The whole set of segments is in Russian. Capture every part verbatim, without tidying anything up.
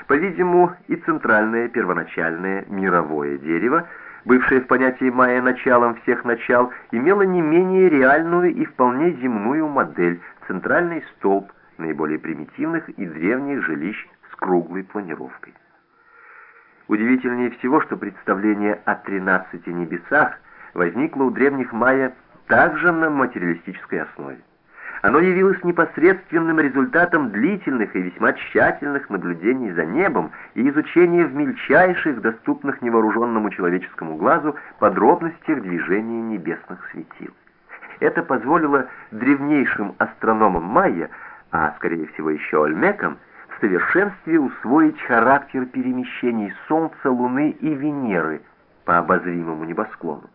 По-видимому, и центральное первоначальное мировое дерево, бывшее в понятии майя началом всех начал, имело не менее реальную и вполне земную модель — центральный столб наиболее примитивных и древних жилищ с круглой планировкой. Удивительнее всего, что представление о тринадцати небесах возникло у древних майя также на материалистической основе. Оно явилось непосредственным результатом длительных и весьма тщательных наблюдений за небом и изучения в мельчайших, доступных невооруженному человеческому глазу, подробностях движения небесных светил. Это позволило древнейшим астрономам майя, а скорее всего еще Ольмекам, в совершенстве усвоить характер перемещений Солнца, Луны и Венеры по обозримому небосклону.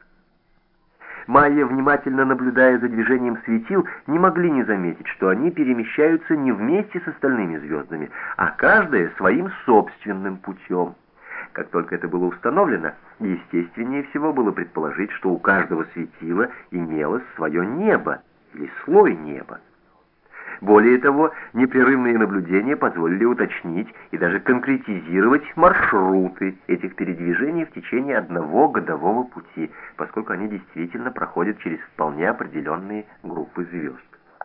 Майя, внимательно наблюдая за движением светил, не могли не заметить, что они перемещаются не вместе с остальными звездами, а каждая своим собственным путем. Как только это было установлено, естественнее всего было предположить, что у каждого светила имелось свое небо или слой неба. Более того, непрерывные наблюдения позволили уточнить и даже конкретизировать маршруты этих передвижений в течение одного годового пути, поскольку они действительно проходят через вполне определенные группы звезд.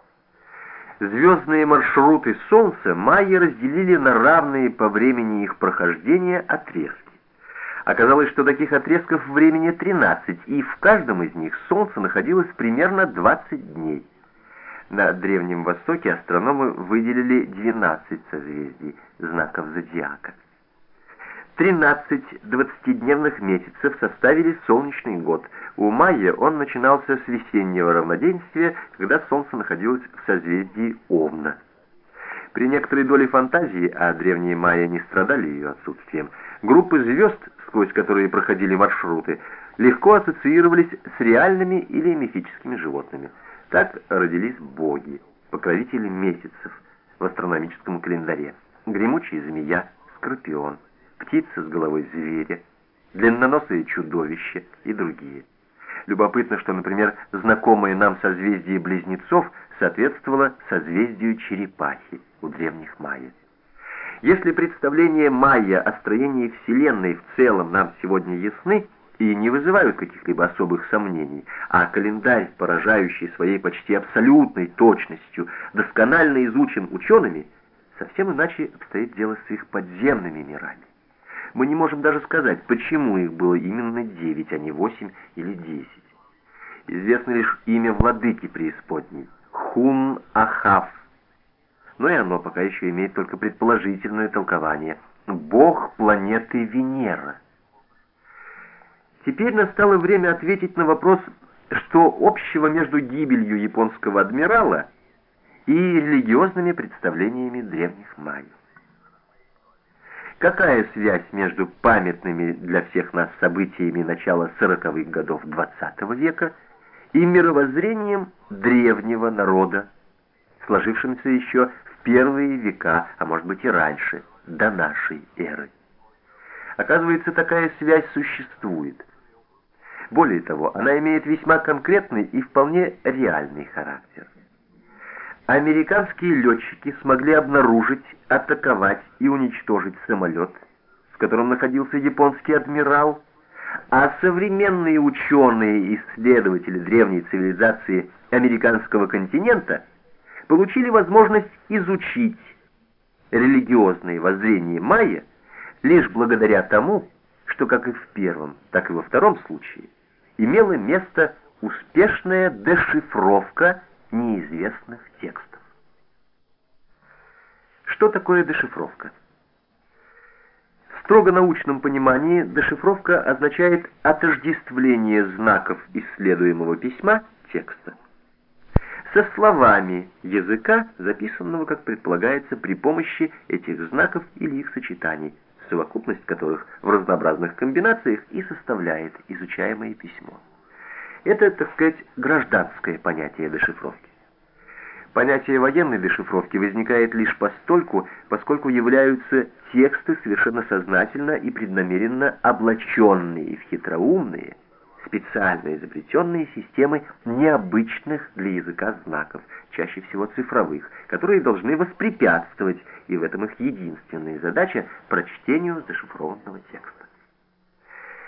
Звездные маршруты Солнца майя разделили на равные по времени их прохождения отрезки. Оказалось, что таких отрезков времени тринадцать, и в каждом из них Солнце находилось примерно двадцать дней. На Древнем Востоке астрономы выделили двенадцать созвездий, знаков зодиака. тринадцать двадцатидневных месяцев составили солнечный год. У майя он начинался с весеннего равноденствия, когда Солнце находилось в созвездии Овна. При некоторой доле фантазии, а древние майя не страдали ее отсутствием, группы звезд, сквозь которые проходили маршруты, легко ассоциировались с реальными или мифическими животными. Так родились боги, покровители месяцев в астрономическом календаре: гремучая змея, скорпион, птица с головой зверя, длинноносое чудовище и другие. Любопытно, что, например, знакомое нам созвездие Близнецов соответствовало созвездию черепахи у древних майя. Если представления майя о строении Вселенной в целом нам сегодня ясны и не вызывают каких-либо особых сомнений, а календарь, поражающий своей почти абсолютной точностью, досконально изучен учеными, совсем иначе обстоит дело с их подземными мирами. Мы не можем даже сказать, почему их было именно девять, а не восемь или десять. Известно лишь имя владыки преисподней — Хун-Ахав, но и оно пока еще имеет только предположительное толкование — бог планеты Венера. Теперь настало время ответить на вопрос, что общего между гибелью японского адмирала и религиозными представлениями древних майя. Какая связь между памятными для всех нас событиями начала сороковых годов двадцатого века и мировоззрением древнего народа, сложившимся еще в первые века, а может быть и раньше, до нашей эры? Оказывается, такая связь существует. Более того, она имеет весьма конкретный и вполне реальный характер. Американские летчики смогли обнаружить, атаковать и уничтожить самолет, в котором находился японский адмирал, а современные ученые и исследователи древней цивилизации американского континента получили возможность изучить религиозные воззрения майя лишь благодаря тому, что как и в первом, так и во втором случае имела место успешная дешифровка неизвестных текстов. Что такое дешифровка? В строго научном понимании дешифровка означает отождествление знаков исследуемого письма текста со словами языка, записанного, как предполагается, при помощи этих знаков или их сочетаний, совокупность которых в разнообразных комбинациях и составляет изучаемое письмо. Это, так сказать, гражданское понятие дешифровки. Понятие военной дешифровки возникает лишь постольку, поскольку являются тексты совершенно сознательно и преднамеренно облаченные в хитроумные, специально изобретенные системы необычных для языка знаков, чаще всего цифровых, которые должны воспрепятствовать, и в этом их единственная задача, прочтению зашифрованного текста.